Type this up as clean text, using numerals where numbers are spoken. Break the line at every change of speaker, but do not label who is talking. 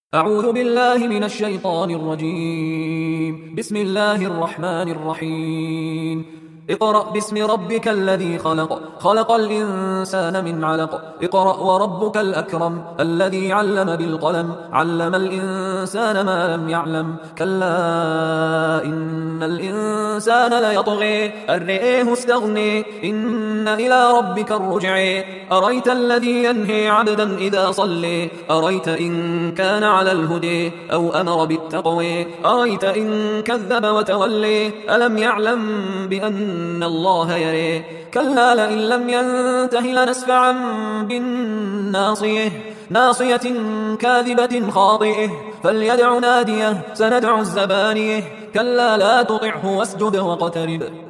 أعوذ بالله من الشيطان الرجيم. بسم الله الرحمن الرحيم. اقرأ باسم ربك الذي خلق، خلق الإنسان من علق. اقرأ وربك الأكرم الذي علم بالقلم، علم الإنسان ما لم يعلم. كلا إن الإنسان ليطغي أن رآه استغني، إن إلى ربك الرجع. أريت الذي ينهي عبدا إذا صلي، أريت إن كان على الهدي أو أمر بالتقوى، أريت إن كذب وتولي. ألم يعلم بأن الله يري. كلا لئن لم ينته لنسفعا بالناصية، ناصية كاذبة خاطئة. فليدع ناديه سندع الزبانيه. كلا لا تطعه واسجد واقترب.